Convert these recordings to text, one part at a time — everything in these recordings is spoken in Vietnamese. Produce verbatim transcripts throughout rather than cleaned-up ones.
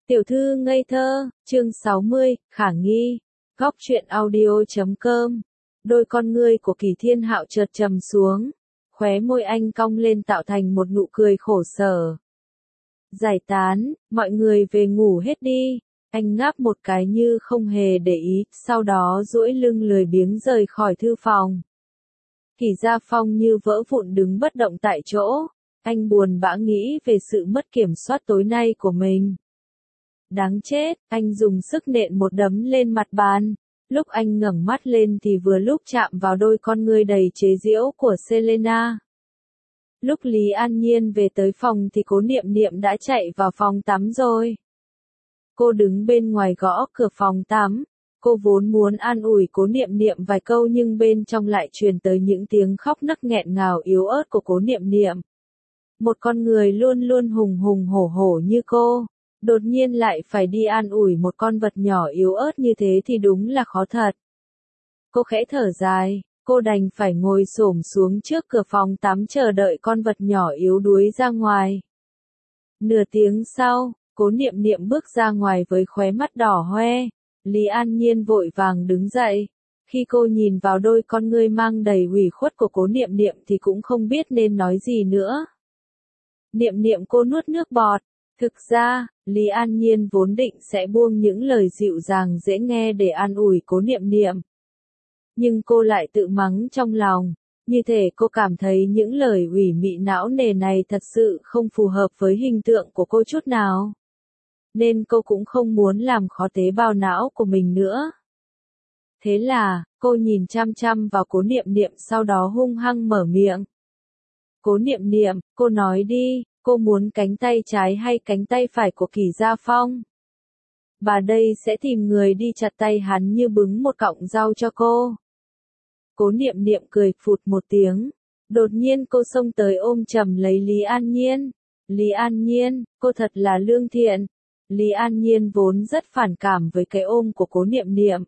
Tiểu thư ngây thơ, chương sáu mươi, khả nghi, góc truyện audio chấm com. Đôi con ngươi của Kỳ Thiên Hạo chợt trầm xuống, khóe môi anh cong lên tạo thành một nụ cười khổ sở. Giải tán, mọi người về ngủ hết đi. Anh ngáp một cái như không hề để ý, sau đó duỗi lưng lười biếng rời khỏi thư phòng. Kỳ Gia Phong như vỡ vụn đứng bất động tại chỗ, anh buồn bã nghĩ về sự mất kiểm soát tối nay của mình. Đáng chết, anh dùng sức nện một đấm lên mặt bàn. Lúc anh ngẩng mắt lên thì vừa lúc chạm vào đôi con ngươi đầy chế giễu của Selena. Lúc Lý An Nhiên về tới phòng thì Cố Niệm Niệm đã chạy vào phòng tắm rồi. Cô đứng bên ngoài gõ cửa phòng tắm. Cô vốn muốn an ủi Cố Niệm Niệm vài câu nhưng bên trong lại truyền tới những tiếng khóc nấc nghẹn ngào yếu ớt của Cố Niệm Niệm. Một con người luôn luôn hùng hùng hổ hổ như cô, đột nhiên lại phải đi an ủi một con vật nhỏ yếu ớt như thế thì đúng là khó thật. Cô khẽ thở dài, cô đành phải ngồi xổm xuống trước cửa phòng tắm chờ đợi con vật nhỏ yếu đuối ra ngoài. Nửa tiếng sau, Cố Niệm Niệm bước ra ngoài với khóe mắt đỏ hoe. Lý An Nhiên vội vàng đứng dậy. Khi cô nhìn vào đôi con ngươi mang đầy ủy khuất của Cố Niệm Niệm thì cũng không biết nên nói gì nữa. Niệm Niệm, cô nuốt nước bọt. Thực ra, Lý An Nhiên vốn định sẽ buông những lời dịu dàng dễ nghe để an ủi Cố Niệm Niệm. Nhưng cô lại tự mắng trong lòng, như thể cô cảm thấy những lời ủy mị não nề này thật sự không phù hợp với hình tượng của cô chút nào. Nên cô cũng không muốn làm khó tế bào não của mình nữa. Thế là, cô nhìn chăm chăm vào Cố Niệm Niệm sau đó hung hăng mở miệng. Cố Niệm Niệm, cô nói đi, cô muốn cánh tay trái hay cánh tay phải của Kỳ Gia Phong? Bà đây sẽ tìm người đi chặt tay hắn như bứng một cọng rau cho cô. Cố Niệm Niệm cười phụt một tiếng. Đột nhiên cô xông tới ôm chầm lấy Lý An Nhiên. Lý An Nhiên, cô thật là lương thiện. Lý An Nhiên vốn rất phản cảm với cái ôm của Cố Niệm Niệm.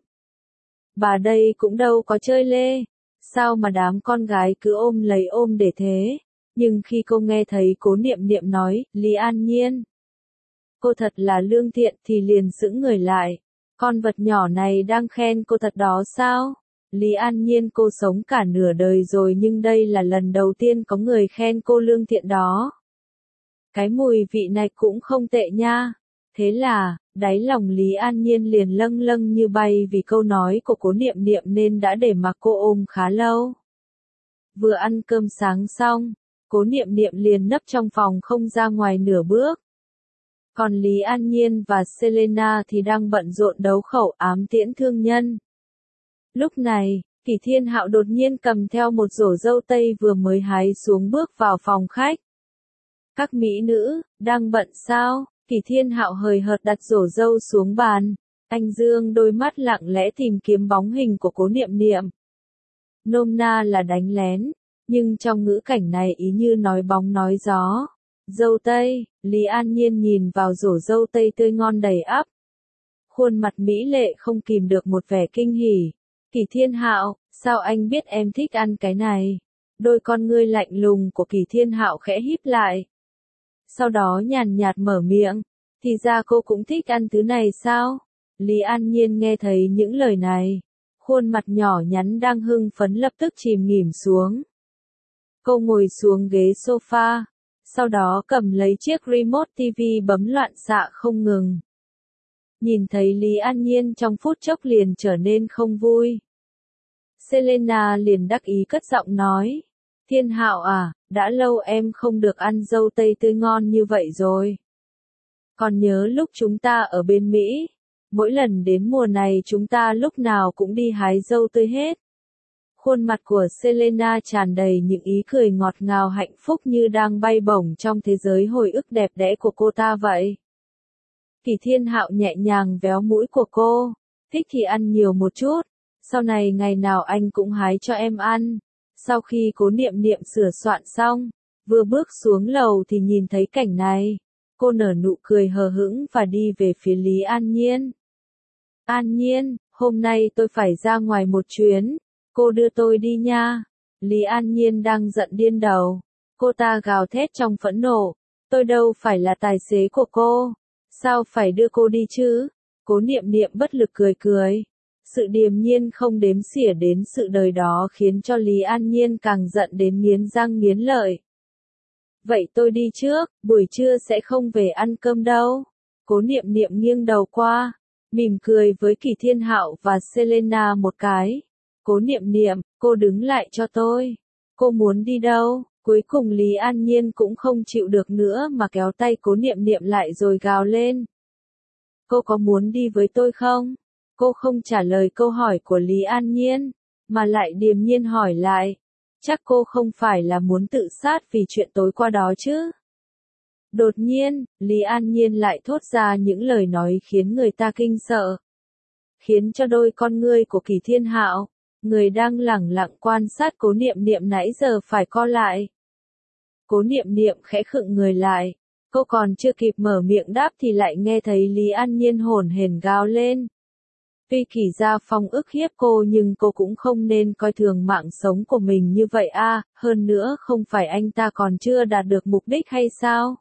Bà đây cũng đâu có chơi lê. Sao mà đám con gái cứ ôm lấy ôm để thế? Nhưng khi cô nghe thấy Cố Niệm Niệm nói, Lý An Nhiên, cô thật là lương thiện thì liền sững người lại. Con vật nhỏ này đang khen cô thật đó sao? Lý An Nhiên, cô sống cả nửa đời rồi nhưng đây là lần đầu tiên có người khen cô lương thiện đó. Cái mùi vị này cũng không tệ nha. Thế là, đáy lòng Lý An Nhiên liền lâng lâng như bay vì câu nói của Cố Niệm Niệm nên đã để mặc cô ôm khá lâu. Vừa ăn cơm sáng xong, Cố Niệm Niệm liền nấp trong phòng không ra ngoài nửa bước. Còn Lý An Nhiên và Selena thì đang bận rộn đấu khẩu ám tiễn thương nhân. Lúc này, Kỳ Thiên Hạo đột nhiên cầm theo một rổ dâu tây vừa mới hái xuống bước vào phòng khách. Các mỹ nữ, đang bận sao? Kỳ Thiên Hạo hời hợt đặt rổ dâu xuống bàn. Anh dương đôi mắt lặng lẽ tìm kiếm bóng hình của Cố Niệm Niệm. Nôm na là đánh lén. Nhưng trong ngữ cảnh này ý như nói bóng nói gió. Dâu tây, Lý An Nhiên nhìn vào rổ dâu tây tươi ngon đầy ắp. Khuôn mặt mỹ lệ không kìm được một vẻ kinh hỉ. Kỳ Thiên Hạo, sao anh biết em thích ăn cái này? Đôi con ngươi lạnh lùng của Kỳ Thiên Hạo khẽ híp lại. Sau đó nhàn nhạt mở miệng. Thì ra cô cũng thích ăn thứ này sao? Lý An Nhiên nghe thấy những lời này. Khuôn mặt nhỏ nhắn đang hưng phấn lập tức chìm nghỉm xuống. Cô ngồi xuống ghế sofa, sau đó cầm lấy chiếc remote ti vi bấm loạn xạ không ngừng. Nhìn thấy Lý An Nhiên trong phút chốc liền trở nên không vui. Selena liền đắc ý cất giọng nói. Thiên Hạo à, đã lâu em không được ăn dâu tây tươi ngon như vậy rồi. Còn nhớ lúc chúng ta ở bên Mỹ, mỗi lần đến mùa này chúng ta lúc nào cũng đi hái dâu tươi hết. Khuôn mặt của Selena tràn đầy những ý cười ngọt ngào hạnh phúc như đang bay bổng trong thế giới hồi ức đẹp đẽ của cô ta vậy. Kỳ Thiên Hạo nhẹ nhàng véo mũi của cô. Thích thì ăn nhiều một chút. Sau này ngày nào anh cũng hái cho em ăn. Sau khi Cố Niệm Niệm sửa soạn xong, vừa bước xuống lầu thì nhìn thấy cảnh này. Cô nở nụ cười hờ hững và đi về phía Lý An Nhiên. An Nhiên, hôm nay tôi phải ra ngoài một chuyến. Cô đưa tôi đi nha. Lý An Nhiên đang giận điên đầu. Cô ta gào thét trong phẫn nộ. Tôi đâu phải là tài xế của cô. Sao phải đưa cô đi chứ? Cố Niệm Niệm bất lực cười cười. Sự điềm nhiên không đếm xỉa đến sự đời đó khiến cho Lý An Nhiên càng giận đến nghiến răng nghiến lợi. Vậy tôi đi trước, buổi trưa sẽ không về ăn cơm đâu. Cố Niệm Niệm nghiêng đầu qua, mỉm cười với Kỳ Thiên Hạo và Selena một cái. Cố Niệm Niệm, cô đứng lại cho tôi. Cô muốn đi đâu? Cuối cùng Lý An Nhiên cũng không chịu được nữa mà kéo tay Cố Niệm Niệm lại rồi gào lên. Cô có muốn đi với tôi không? Cô không trả lời câu hỏi của Lý An Nhiên, mà lại điềm nhiên hỏi lại. Chắc cô không phải là muốn tự sát vì chuyện tối qua đó chứ? Đột nhiên, Lý An Nhiên lại thốt ra những lời nói khiến người ta kinh sợ. Khiến cho đôi con ngươi của Kỳ Thiên Hạo, người đang lẳng lặng quan sát Cố Niệm Niệm nãy giờ phải co lại. Cố Niệm Niệm khẽ khựng người lại, cô còn chưa kịp mở miệng đáp thì lại nghe thấy Lý An Nhiên hổn hển gào lên. Tuy Kỳ Gia Phong ức hiếp cô nhưng cô cũng không nên coi thường mạng sống của mình như vậy a, hơn nữa không phải anh ta còn chưa đạt được mục đích hay sao?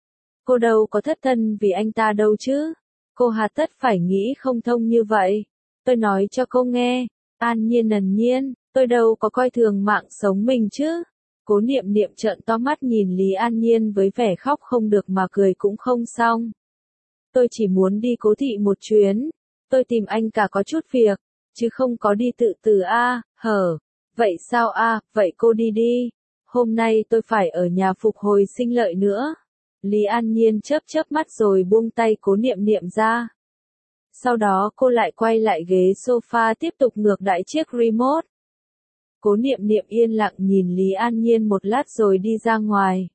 Cô đâu có thất thân vì anh ta đâu chứ? Cô hà tất phải nghĩ không thông như vậy. Tôi nói cho cô nghe, An Nhiên ẩn nhiên, tôi đâu có coi thường mạng sống mình chứ? Cố Niệm Niệm trợn to mắt nhìn Lý An Nhiên với vẻ khóc không được mà cười cũng không xong. Tôi chỉ muốn đi Cố thị một chuyến. Tôi tìm anh cả có chút việc, chứ không có đi tự tử a, hở. Vậy sao a, vậy cô đi đi. Hôm nay tôi phải ở nhà phục hồi sinh lợi nữa. Lý An Nhiên chớp chớp mắt rồi buông tay Cố Niệm Niệm ra. Sau đó cô lại quay lại ghế sofa tiếp tục ngược đãi chiếc remote. Cố Niệm Niệm yên lặng nhìn Lý An Nhiên một lát rồi đi ra ngoài.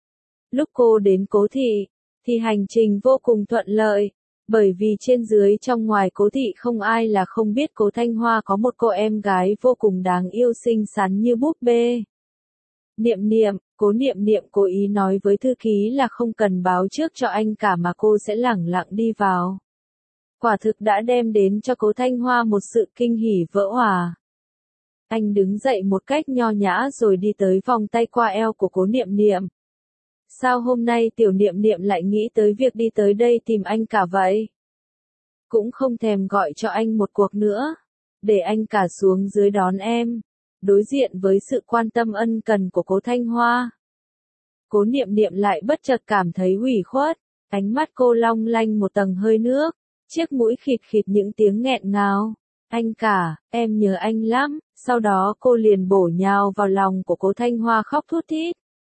Lúc cô đến Cố thị, thì hành trình vô cùng thuận lợi. Bởi vì trên dưới trong ngoài Cố thị không ai là không biết Cố Thanh Hoa có một cô em gái vô cùng đáng yêu xinh xắn như búp bê. Niệm Niệm, Cố Niệm Niệm cố ý nói với thư ký là không cần báo trước cho anh cả mà cô sẽ lẳng lặng đi vào. Quả thực đã đem đến cho Cố Thanh Hoa một sự kinh hỉ vỡ òa. Anh đứng dậy một cách nho nhã rồi đi tới vòng tay qua eo của Cố Niệm Niệm. Sao hôm nay tiểu Niệm Niệm lại nghĩ tới việc đi tới đây tìm anh cả vậy? Cũng không thèm gọi cho anh một cuộc nữa. Để anh cả xuống dưới đón em. Đối diện với sự quan tâm ân cần của Cố Thanh Hoa. Cố Niệm Niệm lại bất chợt cảm thấy ủy khuất. Ánh mắt cô long lanh một tầng hơi nước. Chiếc mũi khịt khịt những tiếng nghẹn ngào. Anh cả, em nhớ anh lắm. Sau đó cô liền bổ nhào vào lòng của Cố Thanh Hoa khóc thút thít.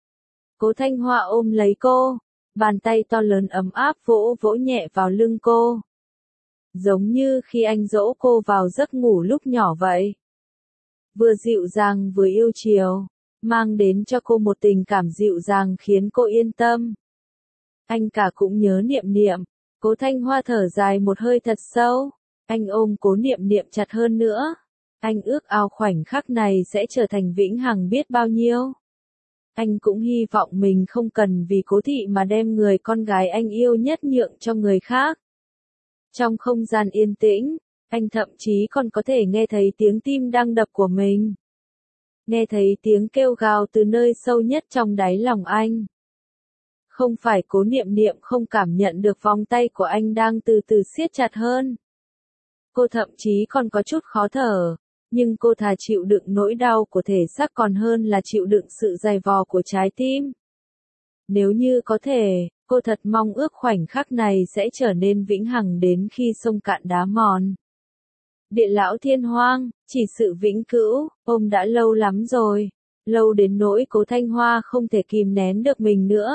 Cố Thanh Hoa ôm lấy cô, bàn tay to lớn ấm áp vỗ vỗ nhẹ vào lưng cô. Giống như khi anh dỗ cô vào giấc ngủ lúc nhỏ vậy. Vừa dịu dàng vừa yêu chiều, mang đến cho cô một tình cảm dịu dàng khiến cô yên tâm. Anh cả cũng nhớ Niệm Niệm. Cố Thanh Hoa thở dài một hơi thật sâu, anh ôm Cố Niệm Niệm chặt hơn nữa. Anh ước ao khoảnh khắc này sẽ trở thành vĩnh hằng biết bao nhiêu. Anh cũng hy vọng mình không cần vì Cố thị mà đem người con gái anh yêu nhất nhượng cho người khác. Trong không gian yên tĩnh, anh thậm chí còn có thể nghe thấy tiếng tim đang đập của mình. Nghe thấy tiếng kêu gào từ nơi sâu nhất trong đáy lòng anh. Không phải Cố Niệm Niệm không cảm nhận được vòng tay của anh đang từ từ siết chặt hơn. Cô thậm chí còn có chút khó thở. Nhưng cô thà chịu đựng nỗi đau của thể xác còn hơn là chịu đựng sự dày vò của trái tim. Nếu như có thể, cô thật mong ước khoảnh khắc này sẽ trở nên vĩnh hằng đến khi sông cạn đá mòn. Địa lão thiên hoang, chỉ sự vĩnh cửu, ôm đã lâu lắm rồi. Lâu đến nỗi Cố Thanh Hoa không thể kìm nén được mình nữa.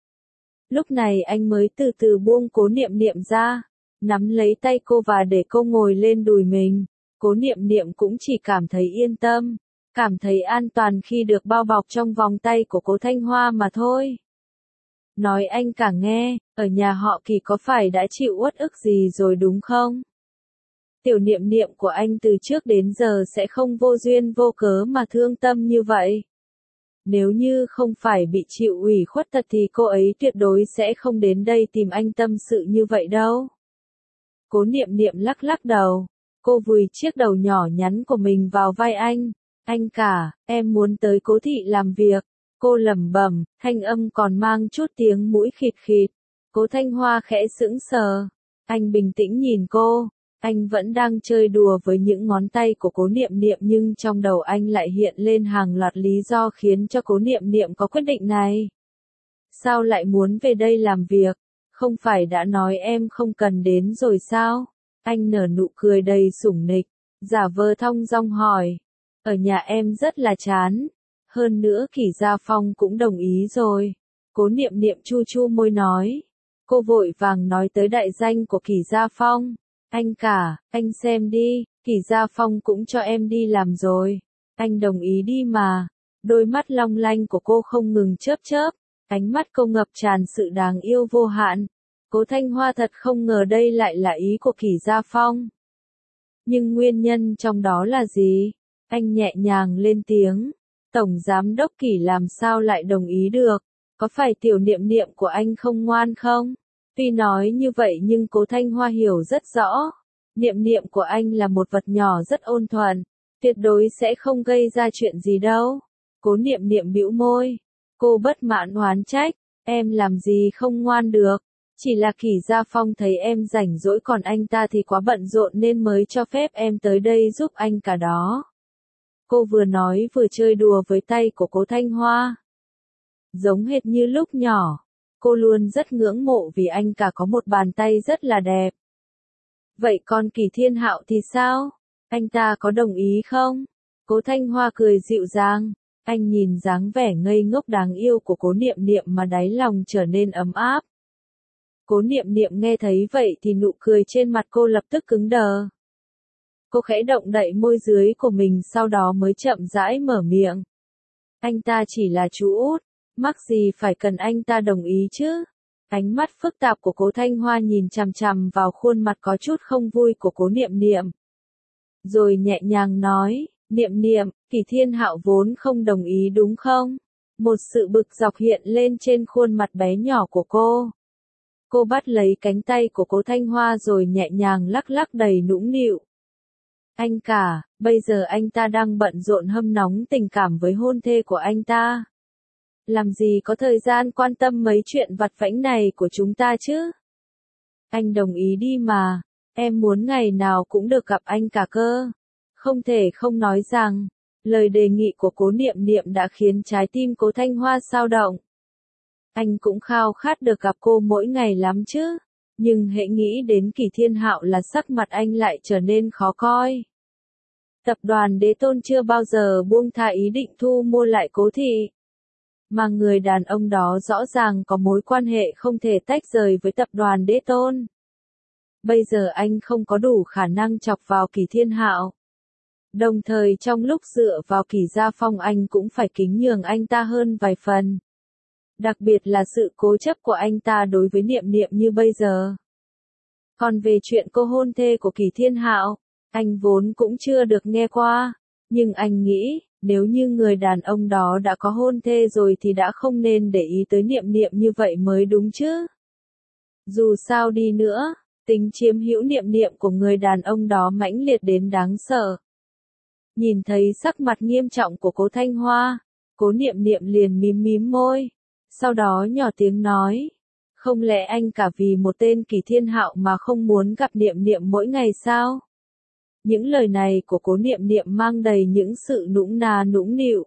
Lúc này anh mới từ từ buông Cố Niệm Niệm ra, nắm lấy tay cô và để cô ngồi lên đùi mình. Cố Niệm Niệm cũng chỉ cảm thấy yên tâm, cảm thấy an toàn khi được bao bọc trong vòng tay của Cố Thanh Hoa mà thôi. Nói anh cả nghe, ở nhà họ Kỳ có phải đã chịu uất ức gì rồi đúng không? Tiểu Niệm Niệm của anh từ trước đến giờ sẽ không vô duyên vô cớ mà thương tâm như vậy. Nếu như không phải bị chịu ủy khuất thật thì cô ấy tuyệt đối sẽ không đến đây tìm anh tâm sự như vậy đâu. Cố Niệm Niệm lắc lắc đầu. Cô vùi chiếc đầu nhỏ nhắn của mình vào vai anh. Anh cả, em muốn tới Cố thị làm việc. Cô lẩm bẩm, thanh âm còn mang chút tiếng mũi khịt khịt. Cố Thanh Hoa khẽ sững sờ. Anh bình tĩnh nhìn cô. Anh vẫn đang chơi đùa với những ngón tay của Cố Niệm Niệm nhưng trong đầu anh lại hiện lên hàng loạt lý do khiến cho Cố Niệm Niệm có quyết định này. Sao lại muốn về đây làm việc? Không phải đã nói em không cần đến rồi sao? Anh nở nụ cười đầy sủng nịch, giả vờ thong dong hỏi. Ở nhà em rất là chán. Hơn nữa Kỷ Gia Phong cũng đồng ý rồi. Cố Niệm Niệm chu chu môi nói. Cô vội vàng nói tới đại danh của Kỷ Gia Phong. Anh cả, anh xem đi, Kỷ Gia Phong cũng cho em đi làm rồi. Anh đồng ý đi mà. Đôi mắt long lanh của cô không ngừng chớp chớp. Ánh mắt cô ngập tràn sự đáng yêu vô hạn. Cố Thanh Hoa thật không ngờ đây lại là ý của Kỷ Gia Phong. Nhưng nguyên nhân trong đó là gì? Anh nhẹ nhàng lên tiếng. Tổng Giám đốc Kỷ làm sao lại đồng ý được? Có phải tiểu Niệm Niệm của anh không ngoan không? Tuy nói như vậy nhưng Cố Thanh Hoa hiểu rất rõ. Niệm Niệm của anh là một vật nhỏ rất ôn thuần. Tuyệt đối sẽ không gây ra chuyện gì đâu. Cố Niệm Niệm bĩu môi. Cô bất mãn oán trách. Em làm gì không ngoan được? Chỉ là Kỷ Gia Phong thấy em rảnh rỗi còn anh ta thì quá bận rộn nên mới cho phép em tới đây giúp anh cả đó. Cô vừa nói vừa chơi đùa với tay của Cố Thanh Hoa. Giống hệt như lúc nhỏ. Cô luôn rất ngưỡng mộ vì anh cả có một bàn tay rất là đẹp. Vậy còn Kỷ Thiên Hạo thì sao? Anh ta có đồng ý không? Cố Thanh Hoa cười dịu dàng. Anh nhìn dáng vẻ ngây ngốc đáng yêu của Cố Niệm Niệm mà đáy lòng trở nên ấm áp. Cố Niệm Niệm nghe thấy vậy thì nụ cười trên mặt cô lập tức cứng đờ. Cô khẽ động đậy môi dưới của mình sau đó mới chậm rãi mở miệng. Anh ta chỉ là chú út, mắc gì phải cần anh ta đồng ý chứ? Ánh mắt phức tạp của Cố Thanh Hoa nhìn chằm chằm vào khuôn mặt có chút không vui của Cố Niệm Niệm. Rồi nhẹ nhàng nói, Niệm Niệm, Kỷ Thiên Hạo vốn không đồng ý đúng không? Một sự bực dọc hiện lên trên khuôn mặt bé nhỏ của cô. Cô bắt lấy cánh tay của Cố Thanh Hoa rồi nhẹ nhàng lắc lắc đầy nũng nịu. Anh cả, bây giờ anh ta đang bận rộn hâm nóng tình cảm với hôn thê của anh ta. Làm gì có thời gian quan tâm mấy chuyện vặt vãnh này của chúng ta chứ? Anh đồng ý đi mà, em muốn ngày nào cũng được gặp anh cả cơ. Không thể không nói rằng, lời đề nghị của Cố Niệm Niệm đã khiến trái tim Cố Thanh Hoa xao động. Anh cũng khao khát được gặp cô mỗi ngày lắm chứ. Nhưng hễ nghĩ đến Kỷ Thiên Hạo là sắc mặt anh lại trở nên khó coi. Tập đoàn Đế Tôn chưa bao giờ buông tha ý định thu mua lại Cố thị. Mà người đàn ông đó rõ ràng có mối quan hệ không thể tách rời với tập đoàn Đế Tôn. Bây giờ anh không có đủ khả năng chọc vào Kỷ Thiên Hạo. Đồng thời trong lúc dựa vào Kỷ Gia Phong anh cũng phải kính nhường anh ta hơn vài phần. Đặc biệt là sự cố chấp của anh ta đối với Niệm Niệm như bây giờ. Còn về chuyện cô hôn thê của Kỷ Thiên Hạo, anh vốn cũng chưa được nghe qua. Nhưng anh nghĩ, nếu như người đàn ông đó đã có hôn thê rồi thì đã không nên để ý tới Niệm Niệm như vậy mới đúng chứ. Dù sao đi nữa, tính chiếm hữu Niệm Niệm của người đàn ông đó mãnh liệt đến đáng sợ. Nhìn thấy sắc mặt nghiêm trọng của Cố Thanh Hoa, Cố Niệm Niệm liền mím mím môi. Sau đó nhỏ tiếng nói, không lẽ anh cả vì một tên Kỷ Thiên Hạo mà không muốn gặp Niệm Niệm mỗi ngày sao? Những lời này của Cố Niệm Niệm mang đầy những sự nũng nà nũng nịu.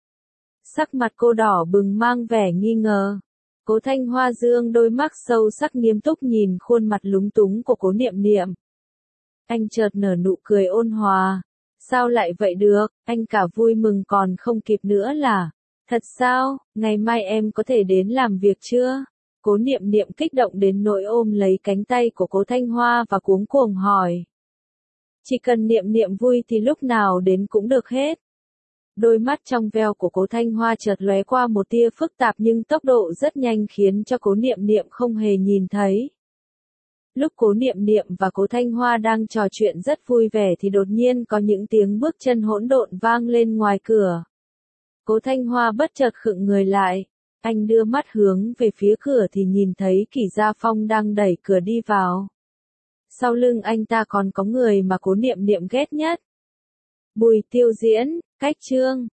Sắc mặt cô đỏ bừng mang vẻ nghi ngờ. Cố Thanh Hoa dương đôi mắt sâu sắc nghiêm túc nhìn khuôn mặt lúng túng của Cố Niệm Niệm. Anh chợt nở nụ cười ôn hòa. Sao lại vậy được, anh cả vui mừng còn không kịp nữa là. Thật sao, ngày mai em có thể đến làm việc chưa? Cố Niệm Niệm kích động đến nỗi ôm lấy cánh tay của Cố Thanh Hoa và cuống cuồng hỏi. Chỉ cần Niệm Niệm vui thì lúc nào đến cũng được hết. Đôi mắt trong veo của Cố Thanh Hoa chợt lóe qua một tia phức tạp nhưng tốc độ rất nhanh khiến cho Cố Niệm Niệm không hề nhìn thấy. Lúc Cố Niệm Niệm và Cố Thanh Hoa đang trò chuyện rất vui vẻ thì đột nhiên có những tiếng bước chân hỗn độn vang lên ngoài cửa. Cố Thanh Hoa bất chợt khựng người lại. Anh đưa mắt hướng về phía cửa thì nhìn thấy Kỷ Gia Phong đang đẩy cửa đi vào. Sau lưng anh ta còn có người mà Cố Niệm Niệm ghét nhất. Bùi Tiêu Diễn, cách chương.